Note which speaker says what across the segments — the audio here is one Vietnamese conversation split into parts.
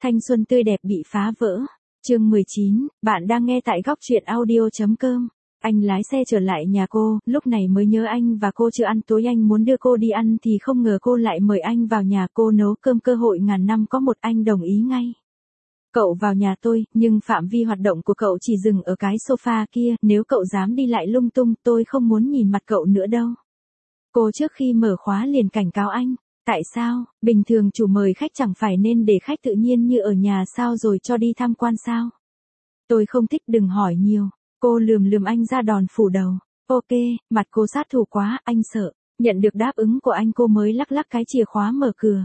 Speaker 1: Thanh xuân tươi đẹp bị phá vỡ. Chương 19, bạn đang nghe tại góc truyện audio.com. Anh lái xe trở lại nhà cô, lúc này mới nhớ anh và cô chưa ăn tối, anh muốn đưa cô đi ăn thì không ngờ cô lại mời anh vào nhà cô nấu cơm, cơ hội ngàn năm có một, anh đồng ý ngay. Cậu vào nhà tôi, nhưng phạm vi hoạt động của cậu chỉ dừng ở cái sofa kia, nếu cậu dám đi lại lung tung, tôi không muốn nhìn mặt cậu nữa đâu. Cô trước khi mở khóa liền cảnh cáo anh. Tại sao, bình thường chủ mời khách chẳng phải nên để khách tự nhiên như ở nhà sao rồi cho đi tham quan sao? Tôi không thích, đừng hỏi nhiều. Cô lườm anh ra đòn phủ đầu. Ok, mặt cô sát thủ quá, anh sợ. Nhận được đáp ứng của anh cô mới lắc lắc cái chìa khóa mở cửa.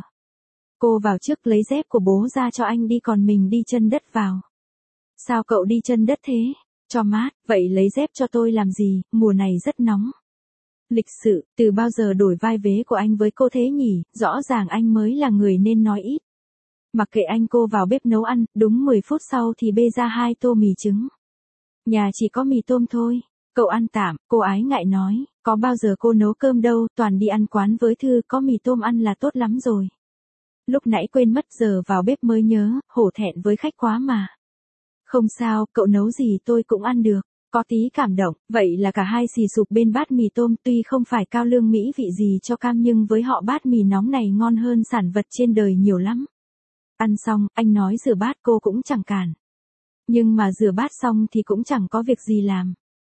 Speaker 1: Cô vào trước lấy dép của bố ra cho anh đi, còn mình đi chân đất vào. Sao cậu đi chân đất thế? Cho mát, vậy lấy dép cho tôi làm gì, mùa này rất nóng. Lịch sự, từ bao giờ đổi vai vế của anh với cô thế nhỉ, rõ ràng anh mới là người nên nói ít. Mặc kệ anh, cô vào bếp nấu ăn, đúng 10 phút sau thì bê ra 2 tô mì trứng. Nhà chỉ có mì tôm thôi, cậu ăn tạm, cô ái ngại nói, có bao giờ cô nấu cơm đâu, toàn đi ăn quán với Thư, có mì tôm ăn là tốt lắm rồi. Lúc nãy quên mất, giờ vào bếp mới nhớ, hổ thẹn với khách quá mà. Không sao, cậu nấu gì tôi cũng ăn được. Có tí cảm động, vậy là cả hai xì sụp bên bát mì tôm, tuy không phải cao lương mỹ vị gì cho cam nhưng với họ bát mì nóng này ngon hơn sản vật trên đời nhiều lắm. Ăn xong, anh nói rửa bát, cô cũng chẳng cản. Nhưng mà rửa bát xong thì cũng chẳng có việc gì làm.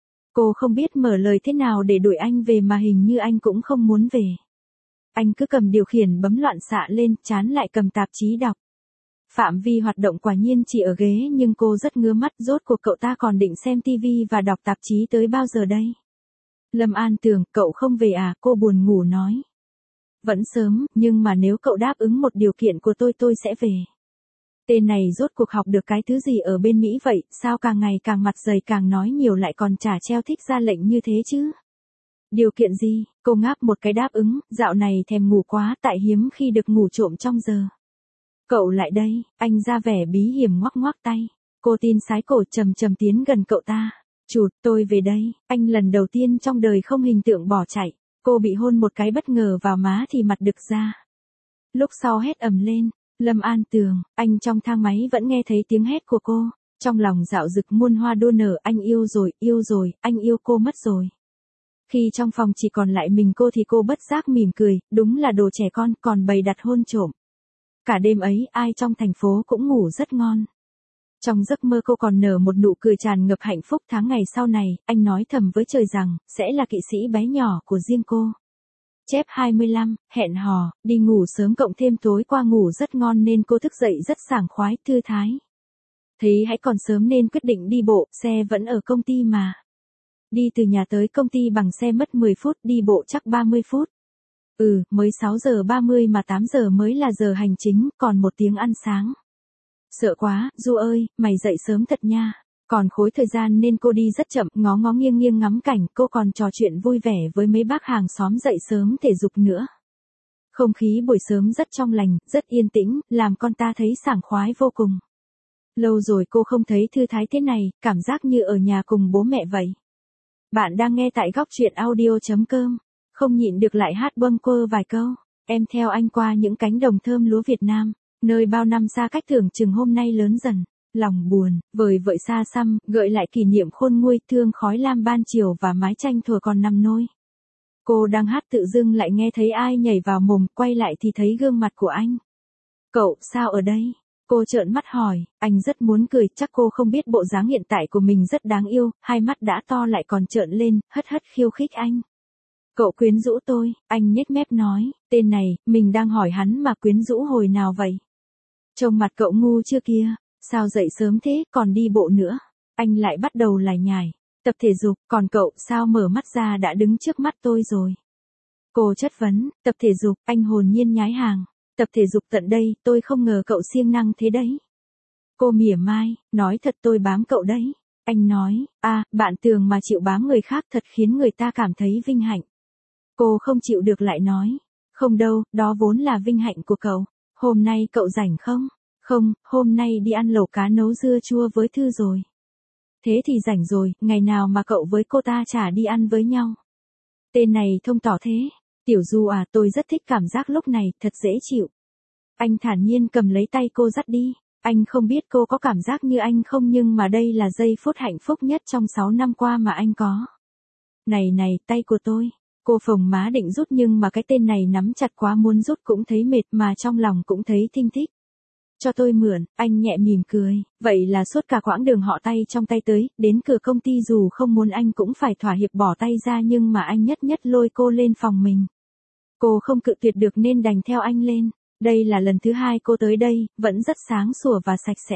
Speaker 1: Cô không biết mở lời thế nào để đuổi anh về mà hình như anh cũng không muốn về. Anh cứ cầm điều khiển bấm loạn xạ lên, chán lại cầm tạp chí đọc. Phạm vi hoạt động quả nhiên chỉ ở ghế, nhưng cô rất ngứa mắt, rốt cuộc cậu ta còn định xem tivi và đọc tạp chí tới bao giờ đây? Lâm An Tường, cậu không về à? Cô buồn ngủ nói. Vẫn sớm, nhưng mà nếu cậu đáp ứng một điều kiện của tôi sẽ về. Tên này rốt cuộc học được cái thứ gì ở bên Mỹ vậy, sao càng ngày càng mặt dày, càng nói nhiều lại còn chả treo thích ra lệnh như thế chứ? Điều kiện gì? Cô ngáp một cái đáp ứng, dạo này thèm ngủ quá, tại hiếm khi được ngủ trộm trong giờ. Cậu lại đây, anh ra vẻ bí hiểm ngoắc ngoắc tay. Cô tin sái cổ trầm trầm tiến gần cậu ta. Chụt, tôi về đây, anh lần đầu tiên trong đời không hình tượng bỏ chạy. Cô bị hôn một cái bất ngờ vào má thì mặt đực ra. Lúc sau hét ầm lên, Lâm An Tường, anh trong thang máy vẫn nghe thấy tiếng hét của cô. Trong lòng dạo dực muôn hoa đua nở, anh yêu rồi, anh yêu cô mất rồi. Khi trong phòng chỉ còn lại mình cô thì cô bất giác mỉm cười, đúng là đồ trẻ con, còn bày đặt hôn trộm. Cả đêm ấy, ai trong thành phố cũng ngủ rất ngon. Trong giấc mơ cô còn nở một nụ cười tràn ngập hạnh phúc. Tháng ngày sau này, anh nói thầm với trời rằng, sẽ là kỵ sĩ bé nhỏ của riêng cô. Chép 25, hẹn hò, đi ngủ sớm cộng thêm tối qua ngủ rất ngon nên cô thức dậy rất sảng khoái, thư thái. Thấy hãy còn sớm nên quyết định đi bộ, xe vẫn ở công ty mà. Đi từ nhà tới công ty bằng xe mất 10 phút, đi bộ chắc 30 phút. Mới 6 giờ 30 mà 8 giờ mới là giờ hành chính, còn 1 tiếng ăn sáng. Sợ quá, Du ơi, mày dậy sớm thật nha. Còn khối thời gian nên cô đi rất chậm, ngó ngó nghiêng nghiêng ngắm cảnh, cô còn trò chuyện vui vẻ với mấy bác hàng xóm dậy sớm thể dục nữa. Không khí buổi sớm rất trong lành, rất yên tĩnh, làm con ta thấy sảng khoái vô cùng. Lâu rồi cô không thấy thư thái thế này, cảm giác như ở nhà cùng bố mẹ vậy. Bạn đang nghe tại góc truyện audio.com. Không nhịn được lại hát bâng quơ vài câu. Em theo anh qua những cánh đồng thơm lúa Việt Nam, nơi bao năm xa cách tưởng chừng hôm nay lớn dần. Lòng buồn, vời vợi xa xăm, gợi lại kỷ niệm khôn nguôi, thương khói lam ban chiều và mái tranh thuở còn nằm nôi. Cô đang hát tự dưng lại nghe thấy ai nhảy vào mồm, quay lại thì thấy gương mặt của anh. Cậu, sao ở đây? Cô trợn mắt hỏi, anh rất muốn cười, chắc cô không biết bộ dáng hiện tại của mình rất đáng yêu, hai mắt đã to lại còn trợn lên, hất hất khiêu khích anh. Cậu quyến rũ tôi, anh nhếch mép nói, tên này, mình đang hỏi hắn mà quyến rũ hồi nào vậy? Trông mặt cậu ngu chưa kia, sao dậy sớm thế, còn đi bộ nữa? Anh lại bắt đầu lải nhải, tập thể dục, còn cậu sao mở mắt ra đã đứng trước mắt tôi rồi? Cô chất vấn, tập thể dục, anh hồn nhiên nhái hàng, tập thể dục tận đây, tôi không ngờ cậu siêng năng thế đấy. Cô mỉa mai, nói thật tôi bám cậu đấy. Anh nói, bạn Tường mà chịu bám người khác thật khiến người ta cảm thấy vinh hạnh. Cô không chịu được lại nói, không đâu, đó vốn là vinh hạnh của cậu. Hôm nay cậu rảnh không? Không, hôm nay đi ăn lẩu cá nấu dưa chua với Thư rồi. Thế thì rảnh rồi, ngày nào mà cậu với cô ta chả đi ăn với nhau. Tên này thông tỏ thế. Tiểu Du à, tôi rất thích cảm giác lúc này, thật dễ chịu. Anh thản nhiên cầm lấy tay cô dắt đi. Anh không biết cô có cảm giác như anh không, nhưng mà đây là giây phút hạnh phúc nhất trong 6 năm qua mà anh có. Này này, tay của tôi. Cô phồng má định rút nhưng mà cái tên này nắm chặt quá, muốn rút cũng thấy mệt mà trong lòng cũng thấy thinh thích. Cho tôi mượn, anh nhẹ mỉm cười, vậy là suốt cả quãng đường họ tay trong tay tới, đến cửa công ty dù không muốn anh cũng phải thỏa hiệp bỏ tay ra, nhưng mà anh nhất nhất lôi cô lên phòng mình. Cô không cự tuyệt được nên đành theo anh lên. Đây là lần thứ 2 cô tới đây, vẫn rất sáng sủa và sạch sẽ.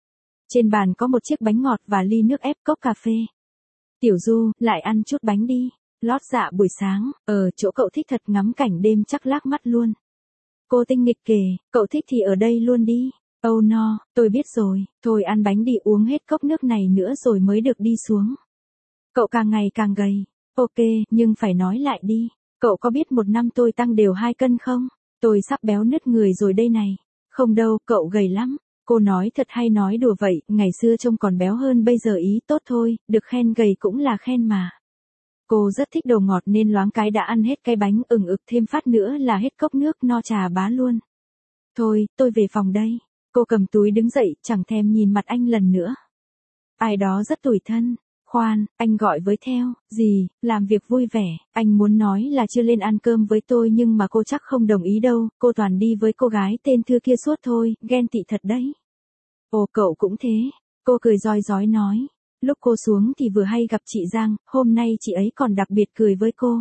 Speaker 1: Trên bàn có một chiếc bánh ngọt và ly nước ép, cốc cà phê. Tiểu Du, lại ăn chút bánh đi. Lót dạ buổi sáng, ở chỗ cậu thích thật, ngắm cảnh đêm chắc lác mắt luôn. Cô tinh nghịch kể, cậu thích thì ở đây luôn đi. Oh no, tôi biết rồi, thôi ăn bánh đi, uống hết cốc nước này nữa rồi mới được đi xuống. Cậu càng ngày càng gầy. Ok, nhưng phải nói lại đi. Cậu có biết một năm tôi tăng đều 2 cân không? Tôi sắp béo nứt người rồi đây này. Không đâu, cậu gầy lắm. Cô nói thật hay nói đùa vậy, ngày xưa trông còn béo hơn bây giờ, ý tốt thôi, được khen gầy cũng là khen mà. Cô rất thích đồ ngọt nên loáng cái đã ăn hết cái bánh, ực thêm phát nữa là hết cốc nước, no trà bá luôn. Thôi, tôi về phòng đây. Cô cầm túi đứng dậy, chẳng thèm nhìn mặt anh lần nữa. Ai đó rất tủi thân. Khoan, anh gọi với theo, gì, làm việc vui vẻ, anh muốn nói là chưa lên ăn cơm với tôi nhưng mà cô chắc không đồng ý đâu, cô toàn đi với cô gái tên Thư kia suốt thôi, ghen tị thật đấy. Ồ, cậu cũng thế. Cô cười rói rói nói. Lúc cô xuống thì vừa hay gặp chị Giang, hôm nay chị ấy còn đặc biệt cười với cô.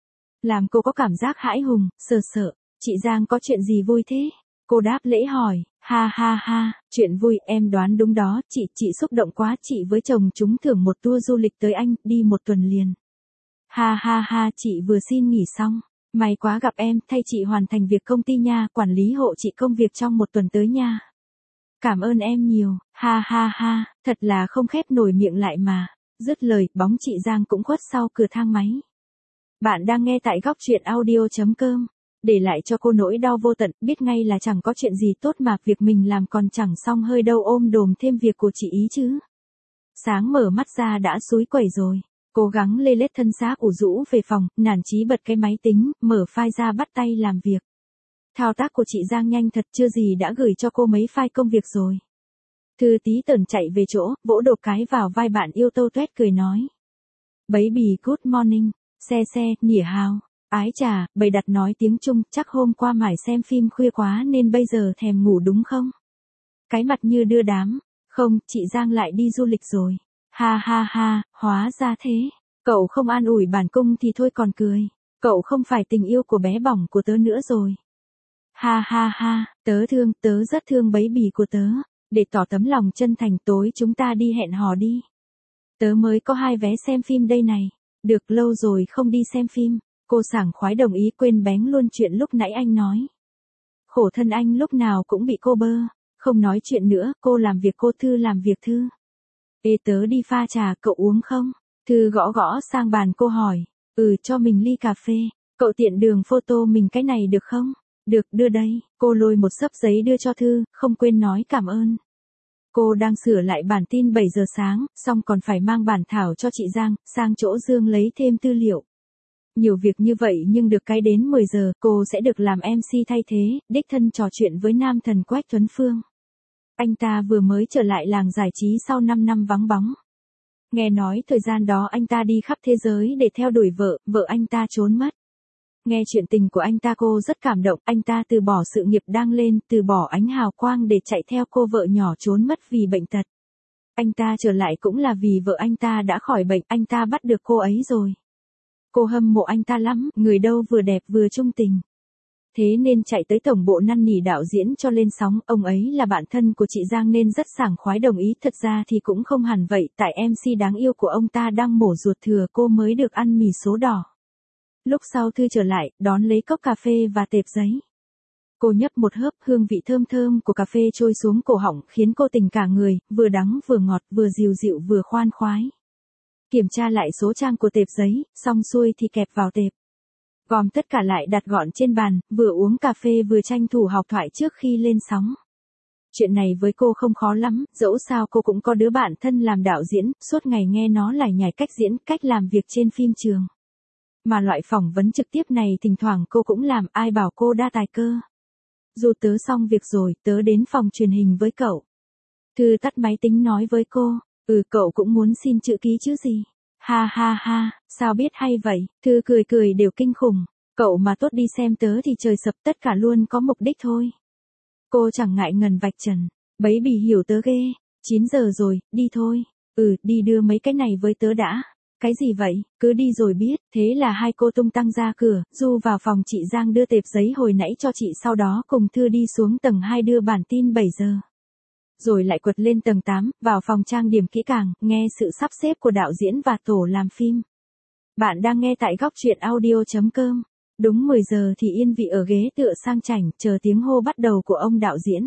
Speaker 1: Làm cô có cảm giác hãi hùng, sợ sợ. Chị Giang có chuyện gì vui thế? Cô đáp lễ hỏi, ha ha ha, chuyện vui, em đoán đúng đó, chị xúc động quá, chị với chồng chúng thưởng một tour du lịch tới Anh, đi 1 tuần liền. Ha ha ha, chị vừa xin nghỉ xong, may quá gặp em, thay chị hoàn thành việc công ty nha, quản lý hộ chị công việc trong 1 tuần tới nha. Cảm ơn em nhiều, ha ha ha, thật là không khép nổi miệng lại mà. Dứt lời, bóng chị Giang cũng khuất sau cửa thang máy. Bạn đang nghe tại góc truyện audio.com. Để lại cho cô nỗi đau vô tận, biết ngay là chẳng có chuyện gì tốt mà việc mình làm còn chẳng xong hơi đâu, ôm đồm thêm việc của chị ý chứ. Sáng mở mắt ra đã xúi quẩy rồi. Cố gắng lê lết thân xác ủ rũ về phòng, nản chí bật cái máy tính, mở file ra bắt tay làm việc. Thao tác của chị Giang nhanh thật, chưa gì đã gửi cho cô mấy file công việc rồi. Thư tí tởn chạy về chỗ, vỗ đột cái vào vai bạn yêu, tâu tuét cười nói. Baby good morning, xe, nỉa hào. Ái chà, bày đặt nói tiếng Trung, chắc hôm qua mải xem phim khuya quá nên bây giờ thèm ngủ đúng không? Cái mặt như đưa đám. Không, chị Giang lại đi du lịch rồi. Ha ha ha, hóa ra thế. Cậu không an ủi bản cung thì thôi còn cười. Cậu không phải tình yêu của bé bỏng của tớ nữa rồi. Ha ha ha, tớ rất thương baby của tớ. Để tỏ tấm lòng chân thành, tối chúng ta đi hẹn hò đi. Tớ mới có 2 vé xem phim đây này. Được, lâu rồi không đi xem phim. Cô sảng khoái đồng ý, quên bén luôn chuyện lúc nãy anh nói. Khổ thân anh lúc nào cũng bị cô bơ. Không nói chuyện nữa, cô làm việc cô, Thư làm việc Thư. Ê, tớ đi pha trà, cậu uống không? Thư gõ gõ sang bàn cô hỏi. Cho mình ly cà phê. Cậu tiện đường photo mình cái này được không? Được, đưa đây. Cô lôi một xấp giấy đưa cho Thư, không quên nói cảm ơn. Cô đang sửa lại bản tin 7 giờ sáng, xong còn phải mang bản thảo cho chị Giang, sang chỗ Dương lấy thêm tư liệu. Nhiều việc như vậy nhưng được cái đến 10 giờ, cô sẽ được làm MC thay thế, đích thân trò chuyện với nam thần Quách Tuấn Phương. Anh ta vừa mới trở lại làng giải trí sau 5 năm vắng bóng. Nghe nói thời gian đó anh ta đi khắp thế giới để theo đuổi vợ anh ta trốn mất. Nghe chuyện tình của anh ta cô rất cảm động, anh ta từ bỏ sự nghiệp đang lên, từ bỏ ánh hào quang để chạy theo cô vợ nhỏ trốn mất vì bệnh tật. Anh ta trở lại cũng là vì vợ anh ta đã khỏi bệnh, anh ta bắt được cô ấy rồi. Cô hâm mộ anh ta lắm, người đâu vừa đẹp vừa trung tình. Thế nên chạy tới tổng bộ năn nỉ đạo diễn cho lên sóng, ông ấy là bạn thân của chị Giang nên rất sảng khoái đồng ý, thật ra thì cũng không hẳn vậy, tại MC đáng yêu của ông ta đang mổ ruột thừa, cô mới được ăn mì số đỏ. Lúc sau Thư trở lại, đón lấy cốc cà phê và tệp giấy. Cô nhấp một hớp, hương vị thơm thơm của cà phê trôi xuống cổ họng, khiến cô tỉnh cả người, vừa đắng vừa ngọt, vừa dịu dịu vừa khoan khoái. Kiểm tra lại số trang của tệp giấy, xong xuôi thì kẹp vào tệp. Gom tất cả lại đặt gọn trên bàn, vừa uống cà phê vừa tranh thủ học thoại trước khi lên sóng. Chuyện này với cô không khó lắm, dẫu sao cô cũng có đứa bạn thân làm đạo diễn, suốt ngày nghe nó lải nhải cách diễn, cách làm việc trên phim trường. Mà loại phỏng vấn trực tiếp này thỉnh thoảng cô cũng làm, ai bảo cô đa tài cơ. Dù tớ xong việc rồi, tớ đến phòng truyền hình với cậu. Thư tắt máy tính nói với cô, cậu cũng muốn xin chữ ký chứ gì. Ha ha ha, sao biết hay vậy, Thư cười cười đều kinh khủng. Cậu mà tốt đi xem tớ thì trời sập, tất cả luôn có mục đích thôi. Cô chẳng ngại ngần vạch trần, bấy bỉ hiểu tớ ghê. 9 giờ rồi, đi thôi. Đi đưa mấy cái này với tớ đã. Cái gì vậy, cứ đi rồi biết. Thế là hai cô tung tăng ra cửa, Du vào phòng chị Giang đưa tệp giấy hồi nãy cho chị, sau đó cùng Thư đi xuống tầng 2 đưa bản tin 7 giờ. Rồi lại quật lên tầng 8, vào phòng trang điểm kỹ càng, nghe sự sắp xếp của đạo diễn và tổ làm phim. Bạn đang nghe tại góc truyện audio.com. Đúng 10 giờ thì yên vị ở ghế tựa sang chảnh, chờ tiếng hô bắt đầu của ông đạo diễn.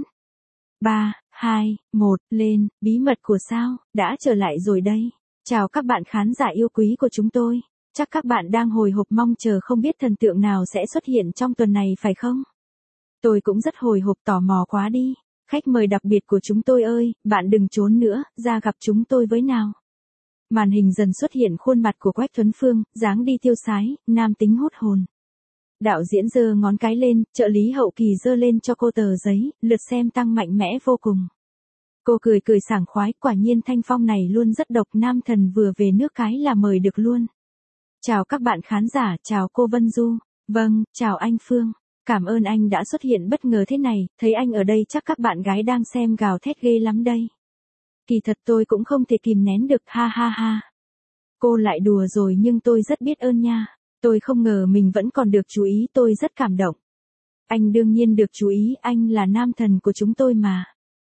Speaker 1: 3, 2, 1, lên, bí mật của sao, đã trở lại rồi đây. Chào các bạn khán giả yêu quý của chúng tôi. Chắc các bạn đang hồi hộp mong chờ không biết thần tượng nào sẽ xuất hiện trong tuần này phải không? Tôi cũng rất hồi hộp, tò mò quá đi. Khách mời đặc biệt của chúng tôi ơi, bạn đừng trốn nữa, ra gặp chúng tôi với nào. Màn hình dần xuất hiện khuôn mặt của Quách Thuấn Phương, dáng đi tiêu sái, nam tính hút hồn. Đạo diễn giơ ngón cái lên, trợ lý hậu kỳ giơ lên cho cô tờ giấy, lượt xem tăng mạnh mẽ vô cùng. Cô cười cười sảng khoái, quả nhiên thanh phong này luôn rất độc, nam thần vừa về nước cái là mời được luôn. Chào các bạn khán giả, chào cô Vân Du. Vâng, chào anh Phương. Cảm ơn anh đã xuất hiện bất ngờ thế này, thấy anh ở đây chắc các bạn gái đang xem gào thét ghê lắm đây. Kỳ thật tôi cũng không thể kìm nén được, ha ha ha. Cô lại đùa rồi nhưng tôi rất biết ơn nha. Tôi không ngờ mình vẫn còn được chú ý, tôi rất cảm động. Anh đương nhiên được chú ý, anh là nam thần của chúng tôi mà.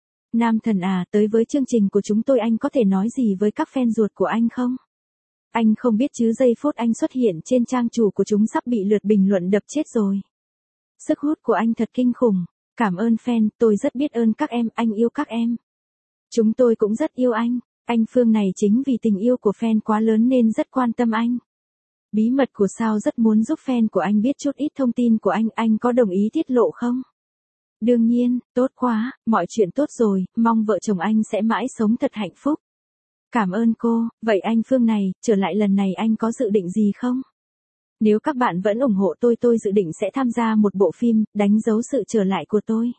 Speaker 1: Nam thần à, tới với chương trình của chúng tôi anh có thể nói gì với các fan ruột của anh không? Anh không biết chứ giây phút anh xuất hiện trên trang chủ của chúng sắp bị lượt bình luận đập chết rồi. Sức hút của anh thật kinh khủng. Cảm ơn fan, tôi rất biết ơn các em, anh yêu các em. Chúng tôi cũng rất yêu anh. Anh Phương này chính vì tình yêu của fan quá lớn nên rất quan tâm anh. Bí mật của sao rất muốn giúp fan của anh biết chút ít thông tin của anh có đồng ý tiết lộ không? Đương nhiên, tốt quá, mọi chuyện tốt rồi, mong vợ chồng anh sẽ mãi sống thật hạnh phúc. Cảm ơn cô, vậy anh Phương này, trở lại lần này anh có dự định gì không? Nếu các bạn vẫn ủng hộ tôi dự định sẽ tham gia một bộ phim, đánh dấu sự trở lại của tôi.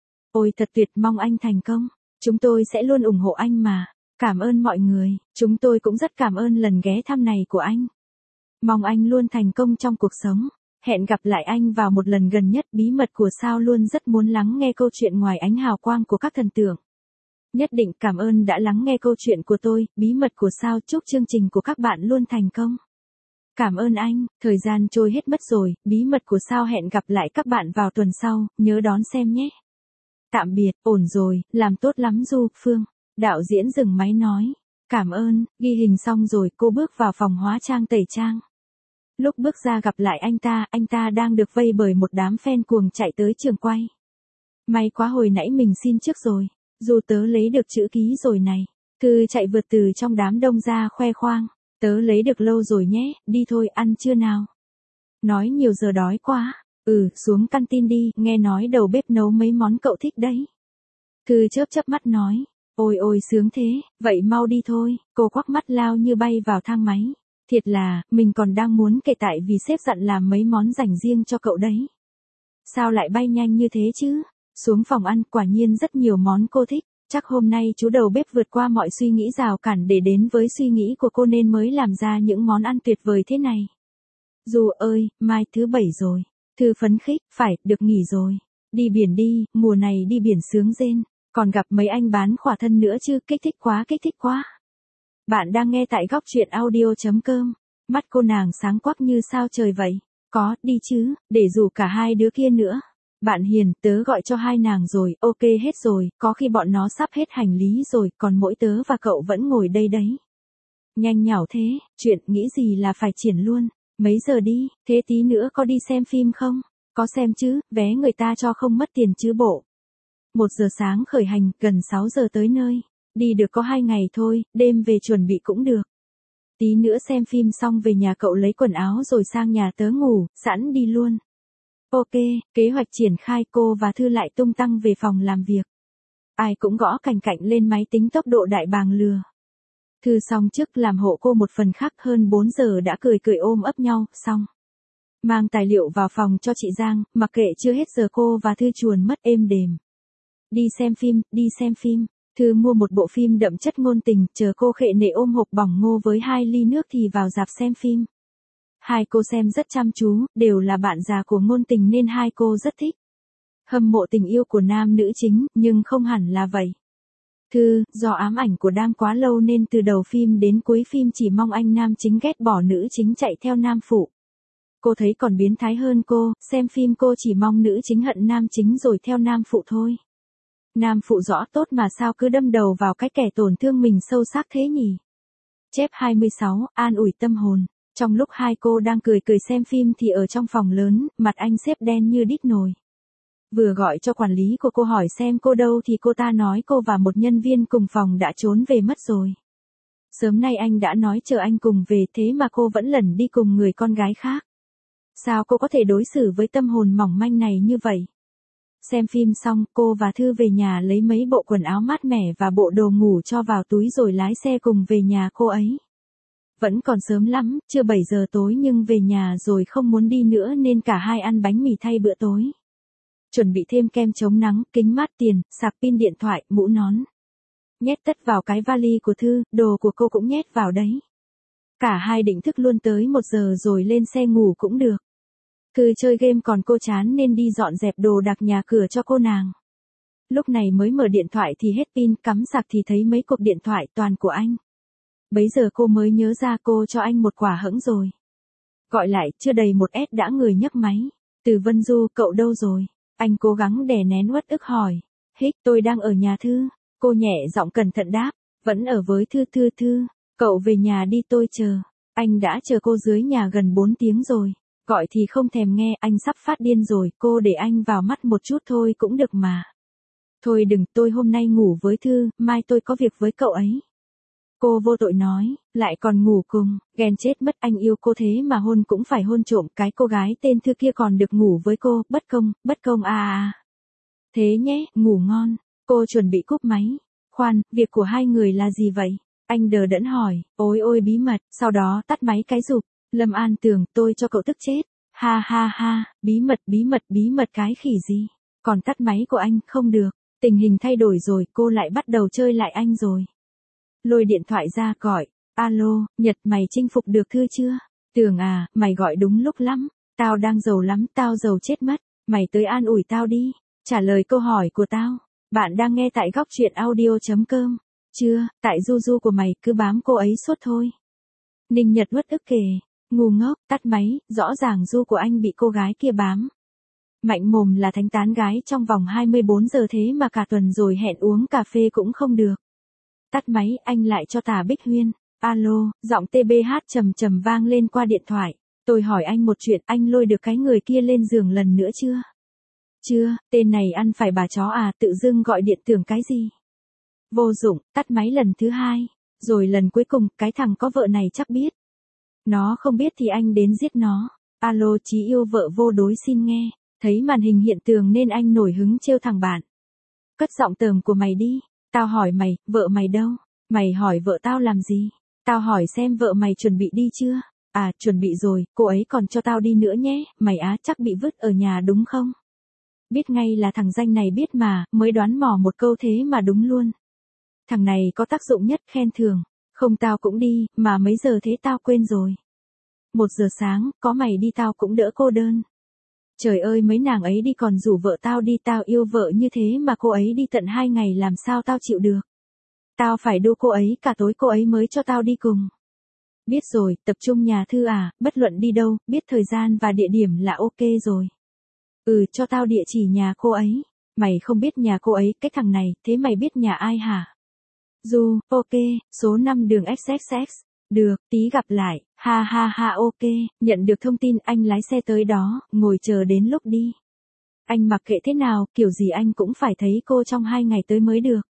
Speaker 1: Ôi thật tuyệt, mong anh thành công. Chúng tôi sẽ luôn ủng hộ anh mà. Cảm ơn mọi người, chúng tôi cũng rất cảm ơn lần ghé thăm này của anh. Mong anh luôn thành công trong cuộc sống. Hẹn gặp lại anh vào một lần gần nhất. Bí mật của sao luôn rất muốn lắng nghe câu chuyện ngoài ánh hào quang của các thần tượng. Nhất định cảm ơn đã lắng nghe câu chuyện của tôi. Bí mật của sao, chúc chương trình của các bạn luôn thành công. Cảm ơn anh, thời gian trôi hết mất rồi. Bí mật của sao hẹn gặp lại các bạn vào tuần sau, nhớ đón xem nhé. Tạm biệt, ổn rồi, làm tốt lắm Du, Phương. Đạo diễn dừng máy nói. Cảm ơn, ghi hình xong rồi cô bước vào phòng hóa trang tẩy trang. Lúc bước ra gặp lại anh ta đang được vây bởi một đám fan cuồng chạy tới trường quay. May quá hồi nãy mình xin trước rồi, dù tớ lấy được chữ ký rồi này. Thư chạy vượt từ trong đám đông ra khoe khoang. Tớ lấy được lâu rồi nhé, đi thôi ăn trưa nào. Nói nhiều giờ đói quá. Xuống căn tin đi, nghe nói đầu bếp nấu mấy món cậu thích đấy. Thư chớp mắt nói. Ôi ôi sướng thế, vậy mau đi thôi, cô quắc mắt lao như bay vào thang máy. Thiệt là, mình còn đang muốn kể tại vì sếp dặn làm mấy món dành riêng cho cậu đấy. Sao lại bay nhanh như thế chứ? Xuống phòng ăn, quả nhiên rất nhiều món cô thích. Chắc hôm nay chú đầu bếp vượt qua mọi suy nghĩ rào cản để đến với suy nghĩ của cô nên mới làm ra những món ăn tuyệt vời thế này. Dù ơi, mai thứ 7 rồi. Thư phấn khích, phải, được nghỉ rồi. Đi biển đi, mùa này đi biển sướng rên. Còn gặp mấy anh bán khỏa thân nữa chứ, kích thích quá. Bạn đang nghe tại góc truyện audio.com. Mắt cô nàng sáng quắc như sao trời vậy. Có, đi chứ, để rủ cả hai đứa kia nữa. Bạn hiền, tớ gọi cho hai nàng rồi, ok hết rồi, có khi bọn nó sắp hết hành lý rồi, còn mỗi tớ và cậu vẫn ngồi đây đấy. Nhanh nhảu thế, chuyện nghĩ gì là phải triển luôn. Mấy giờ đi, thế tí nữa có đi xem phim không? Có xem chứ, vé người ta cho không mất tiền chứ bộ. 1 giờ sáng khởi hành, gần 6 giờ tới nơi. Đi được có 2 ngày thôi, đêm về chuẩn bị cũng được. Tí nữa xem phim xong về nhà cậu lấy quần áo rồi sang nhà tớ ngủ, sẵn đi luôn. Ok, kế hoạch triển khai, cô và Thư lại tung tăng về phòng làm việc. Ai cũng gõ cành cạnh lên máy tính tốc độ đại bàng lừa. Thư xong trước làm hộ cô một phần khác, hơn 4 giờ đã cười ôm ấp nhau, xong. Mang tài liệu vào phòng cho chị Giang, mặc kệ chưa hết giờ cô và Thư chuồn mất êm đềm. Đi xem phim. Thư mua một bộ phim đậm chất ngôn tình, chờ cô khệ nệ ôm hộp bỏng ngô với 2 ly nước thì vào rạp xem phim. Hai cô xem rất chăm chú, đều là bạn già của ngôn tình nên hai cô rất thích. Hâm mộ tình yêu của nam nữ chính, nhưng không hẳn là vậy. Thư, do ám ảnh của Đam quá lâu nên từ đầu phim đến cuối phim chỉ mong anh nam chính ghét bỏ nữ chính chạy theo nam phụ. Cô thấy còn biến thái hơn cô, xem phim cô chỉ mong nữ chính hận nam chính rồi theo nam phụ thôi. Nam phụ rõ tốt mà sao cứ đâm đầu vào cái kẻ tổn thương mình sâu sắc thế nhỉ? Chép 26, an ủi tâm hồn. Trong lúc hai cô đang cười cười xem phim thì ở trong phòng lớn, mặt anh sếp đen như đít nồi. Vừa gọi cho quản lý của cô hỏi xem cô đâu thì cô ta nói cô và một nhân viên cùng phòng đã trốn về mất rồi. Sớm nay anh đã nói chờ anh cùng về thế mà cô vẫn lẩn đi cùng người con gái khác. Sao cô có thể đối xử với tâm hồn mỏng manh này như vậy? Xem phim xong, cô và Thư về nhà lấy mấy bộ quần áo mát mẻ và bộ đồ ngủ cho vào túi rồi lái xe cùng về nhà cô ấy. Vẫn còn sớm lắm, chưa 7 giờ tối nhưng về nhà rồi không muốn đi nữa nên cả hai ăn bánh mì thay bữa tối. Chuẩn bị thêm kem chống nắng, kính mát tiền, sạc pin điện thoại, mũ nón. Nhét tất vào cái vali của Thư, đồ của cô cũng nhét vào đấy. Cả hai định thức luôn tới 1 giờ rồi lên xe ngủ cũng được. Thư chơi game còn cô chán nên đi dọn dẹp đồ đạc nhà cửa cho cô nàng. Lúc này mới mở điện thoại thì hết pin, cắm sạc thì thấy mấy cuộc điện thoại toàn của anh. Bấy giờ cô mới nhớ ra cô cho anh một quả hẫng rồi. Gọi lại, chưa đầy 1S đã người nhấc máy. Từ Vân Du, cậu đâu rồi? Anh cố gắng đè nén uất ức hỏi. Hích, tôi đang ở nhà Thư. Cô nhẹ giọng cẩn thận đáp. Vẫn ở với Thư. Cậu về nhà đi tôi chờ. Anh đã chờ cô dưới nhà gần 4 tiếng rồi. Gọi thì không thèm nghe, anh sắp phát điên rồi, cô để anh vào mắt một chút thôi cũng được mà. Thôi đừng, tôi hôm nay ngủ với Thư, mai tôi có việc với cậu ấy. Cô vô tội nói, lại còn ngủ cùng, ghen chết mất, anh yêu cô thế mà hôn cũng phải hôn trộm, cái cô gái tên Thư kia còn được ngủ với cô, bất công à. Thế nhé, ngủ ngon, cô chuẩn bị cúp máy. Khoan, việc của hai người là gì vậy? Anh đờ đẫn hỏi, ôi bí mật, sau đó tắt máy cái rụp. Lâm An Tường, tôi cho cậu tức chết. Ha, bí mật cái khỉ gì? Còn tắt máy của anh, không được. Tình hình thay đổi rồi, cô lại bắt đầu chơi lại anh rồi. Lôi điện thoại ra gọi. Alo, Nhật, mày chinh phục được Thư chưa? Tường à, mày gọi đúng lúc lắm. Tao đang giàu lắm, tao giàu chết mất. Mày tới an ủi tao đi. Trả lời câu hỏi của tao. Bạn đang nghe tại góc truyện audio.com. Chưa, tại du của mày cứ bám cô ấy suốt thôi. Ninh Nhật uất ức kể. Ngu ngốc, tắt máy, rõ ràng du của anh bị cô gái kia bám. Mạnh mồm là thánh tán gái trong vòng 24 giờ thế mà cả tuần rồi hẹn uống cà phê cũng không được. Tắt máy, anh lại cho Tả Bích Huyên. Alo, giọng TBH trầm vang lên qua điện thoại. Tôi hỏi anh một chuyện, anh lôi được cái người kia lên giường lần nữa chưa? Chưa, tên này ăn phải bà chó à, tự dưng gọi điện tưởng cái gì? Vô dụng, tắt máy lần thứ 2. Rồi lần cuối cùng, cái thằng có vợ này chắc biết. Nó không biết thì anh đến giết nó. Alo, Chí yêu vợ vô đối xin nghe. Thấy màn hình hiện tường nên anh nổi hứng trêu thằng bạn. Cất giọng tởm của mày đi. Tao hỏi mày, vợ mày đâu? Mày hỏi vợ tao làm gì? Tao hỏi xem vợ mày chuẩn bị đi chưa? À, chuẩn bị rồi, cô ấy còn cho tao đi nữa nhé. Mày á, chắc bị vứt ở nhà đúng không? Biết ngay là thằng danh này biết mà, mới đoán mò một câu thế mà đúng luôn. Thằng này có tác dụng nhất, khen thưởng. Không tao cũng đi, mà mấy giờ thế tao quên rồi. 1 giờ sáng, có mày đi tao cũng đỡ cô đơn. Trời ơi mấy nàng ấy đi còn rủ vợ tao đi, tao yêu vợ như thế mà cô ấy đi tận 2 ngày làm sao tao chịu được. Tao phải đu cô ấy cả tối cô ấy mới cho tao đi cùng. Biết rồi, tập trung nhà Thư à, bất luận đi đâu, biết thời gian và địa điểm là ok rồi. Cho tao địa chỉ nhà cô ấy. Mày không biết nhà cô ấy, cái thằng này, thế mày biết nhà ai hả? Du, ok, số 5 đường XXX. Được, tí gặp lại, ha ok, nhận được thông tin anh lái xe tới đó, ngồi chờ đến lúc đi. Anh mặc kệ thế nào, kiểu gì anh cũng phải thấy cô trong 2 ngày tới mới được.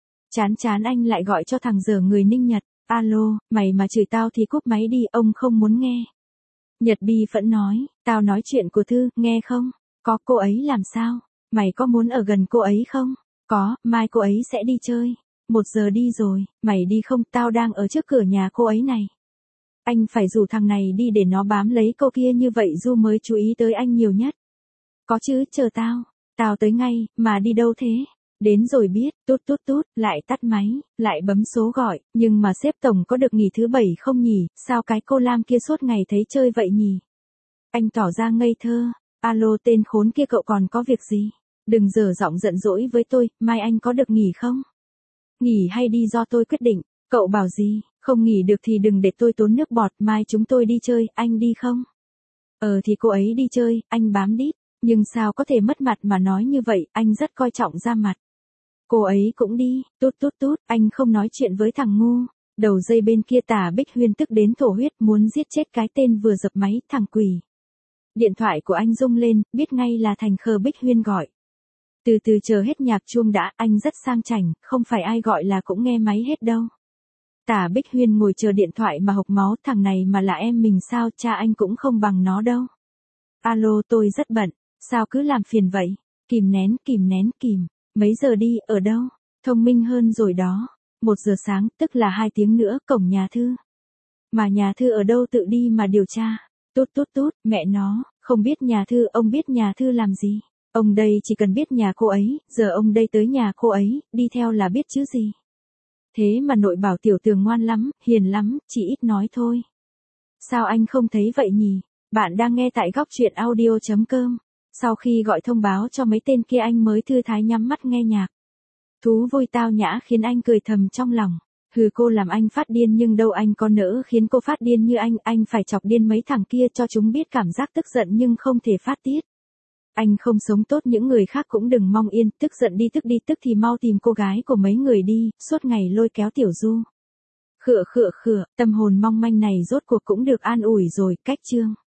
Speaker 1: Chán anh lại gọi cho thằng dở người Ninh Nhật. Alo, mày mà chửi tao thì cúp máy đi, ông không muốn nghe. Nhật bi phẫn nói, tao nói chuyện của Thư, nghe không? Có, cô ấy làm sao? Mày có muốn ở gần cô ấy không? Có, mai cô ấy sẽ đi chơi. 1 giờ đi rồi, mày đi không, tao đang ở trước cửa nhà cô ấy này. Anh phải rủ thằng này đi để nó bám lấy cô kia như vậy Du mới chú ý tới anh nhiều nhất. Có chứ, chờ tao tới ngay, mà đi đâu thế? Đến rồi biết, tút tút tút, lại tắt máy, lại bấm số gọi, nhưng mà sếp tổng có được nghỉ thứ 7 không nhỉ, sao cái cô Lam kia suốt ngày thấy chơi vậy nhỉ? Anh tỏ ra ngây thơ, alo tên khốn kia cậu còn có việc gì? Đừng dở giọng giận dỗi với tôi, mai anh có được nghỉ không? Nghỉ hay đi do tôi quyết định, cậu bảo gì, không nghỉ được thì đừng để tôi tốn nước bọt, mai chúng tôi đi chơi, anh đi không? Thì cô ấy đi chơi, anh bám đít, nhưng sao có thể mất mặt mà nói như vậy, anh rất coi trọng da mặt. Cô ấy cũng đi, tút tút tút, anh không nói chuyện với thằng ngu. Đầu dây bên kia Tả Bích Huyên tức đến thổ huyết muốn giết chết cái tên vừa dập máy, thằng quỷ. Điện thoại của anh rung lên, biết ngay là Thành Khờ Bích Huyên gọi. Từ từ chờ hết nhạc chuông đã, anh rất sang chảnh, không phải ai gọi là cũng nghe máy hết đâu. Tả Bích Huyên ngồi chờ điện thoại mà hộc máu, thằng này mà là em mình sao, cha anh cũng không bằng nó đâu. Alo, tôi rất bận, sao cứ làm phiền vậy? Kìm nén, kìm. Mấy giờ đi, ở đâu? Thông minh hơn rồi đó. 1 giờ sáng, tức là 2 tiếng nữa, cổng nhà thư. Mà nhà thư ở đâu tự đi mà điều tra. Tút tút tút, mẹ nó, không biết nhà thư, ông biết nhà thư làm gì? Ông đây chỉ cần biết nhà cô ấy, giờ ông đây tới nhà cô ấy, đi theo là biết chứ gì. Thế mà nội bảo Tiểu Tường ngoan lắm, hiền lắm, chỉ ít nói thôi. Sao anh không thấy vậy nhỉ? Bạn đang nghe tại góc truyện audio.com. Sau khi gọi thông báo cho mấy tên kia anh mới thư thái nhắm mắt nghe nhạc. Thú vui tao nhã khiến anh cười thầm trong lòng. Hừ, cô làm anh phát điên nhưng đâu anh có nỡ khiến cô phát điên như anh phải chọc điên mấy thằng kia cho chúng biết cảm giác tức giận nhưng không thể phát tiết. Anh không sống tốt, những người khác cũng đừng mong yên, tức giận đi tức thì mau tìm cô gái của mấy người đi, suốt ngày lôi kéo Tiểu Du. Khựa, tâm hồn mong manh này rốt cuộc cũng được an ủi rồi, cách chương.